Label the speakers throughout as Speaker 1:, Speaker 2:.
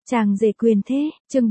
Speaker 1: Chàng rể quyền thế, chương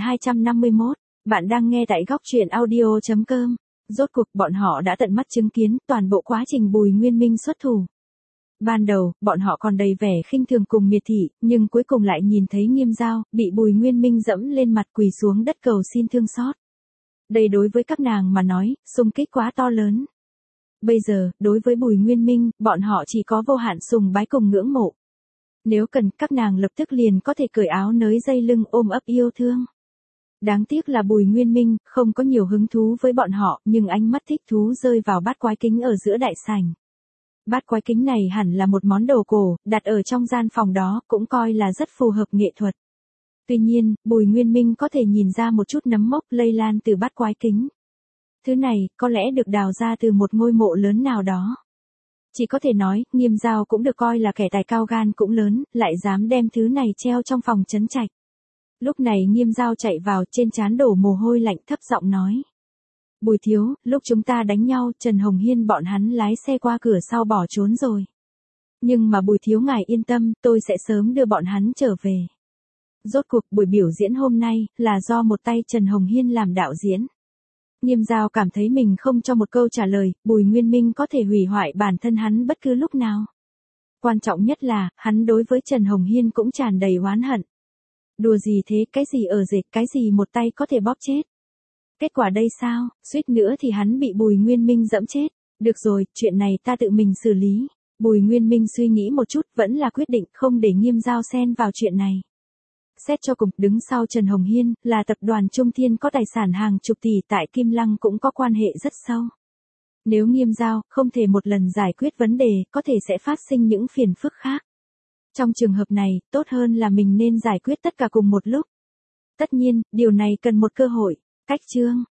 Speaker 1: 4251, bạn đang nghe tại góc truyện audio.com. Rốt cuộc bọn họ đã tận mắt chứng kiến toàn bộ quá trình Bùi Nguyên Minh xuất thủ. Ban đầu, bọn họ còn đầy vẻ khinh thường cùng miệt thị, nhưng cuối cùng lại nhìn thấy Nghiêm Giao, bị Bùi Nguyên Minh dẫm lên mặt quỳ xuống đất cầu xin thương xót. Đây đối với các nàng mà nói, xung kích quá to lớn. Bây giờ, đối với Bùi Nguyên Minh, bọn họ chỉ có vô hạn sùng bái cùng ngưỡng mộ. Nếu cần, các nàng lập tức liền có thể cởi áo nới dây lưng ôm ấp yêu thương. Đáng tiếc là Bùi Nguyên Minh không có nhiều hứng thú với bọn họ, nhưng ánh mắt thích thú rơi vào bát quái kính ở giữa đại sảnh. Bát quái kính này hẳn là một món đồ cổ, đặt ở trong gian phòng đó, cũng coi là rất phù hợp nghệ thuật. Tuy nhiên, Bùi Nguyên Minh có thể nhìn ra một chút nấm mốc lây lan từ bát quái kính. Thứ này, có lẽ được đào ra từ một ngôi mộ lớn nào đó. Chỉ có thể nói, Nghiêm Giao cũng được coi là kẻ tài cao gan cũng lớn, lại dám đem thứ này treo trong phòng trấn trạch. Lúc này Nghiêm Giao chạy vào, trên trán đổ mồ hôi lạnh, thấp giọng nói. Bùi thiếu, lúc chúng ta đánh nhau, Trần Hồng Hiên bọn hắn lái xe qua cửa sau bỏ trốn rồi. Nhưng mà Bùi thiếu ngài yên tâm, tôi sẽ sớm đưa bọn hắn trở về. Rốt cuộc buổi biểu diễn hôm nay, là do một tay Trần Hồng Hiên làm đạo diễn. Nghiêm Giao cảm thấy mình không cho một câu trả lời, Bùi Nguyên Minh có thể hủy hoại bản thân hắn bất cứ lúc nào. Quan trọng nhất là, hắn đối với Trần Hồng Hiên cũng tràn đầy oán hận. Đùa gì thế, cái gì ở dệt, cái gì một tay có thể bóp chết. Kết quả đây sao, suýt nữa thì hắn bị Bùi Nguyên Minh dẫm chết. Được rồi, chuyện này ta tự mình xử lý. Bùi Nguyên Minh suy nghĩ một chút, vẫn là quyết định không để Nghiêm Giao xen vào chuyện này. Xét cho cùng, đứng sau Trần Hồng Hiên, là tập đoàn Trung Thiên có tài sản hàng chục tỷ tại Kim Lăng cũng có quan hệ rất sâu. Nếu Nghiêm Giao không thể một lần giải quyết vấn đề, có thể sẽ phát sinh những phiền phức khác. Trong trường hợp này, tốt hơn là mình nên giải quyết tất cả cùng một lúc. Tất nhiên, điều này cần một cơ hội. Cách chương.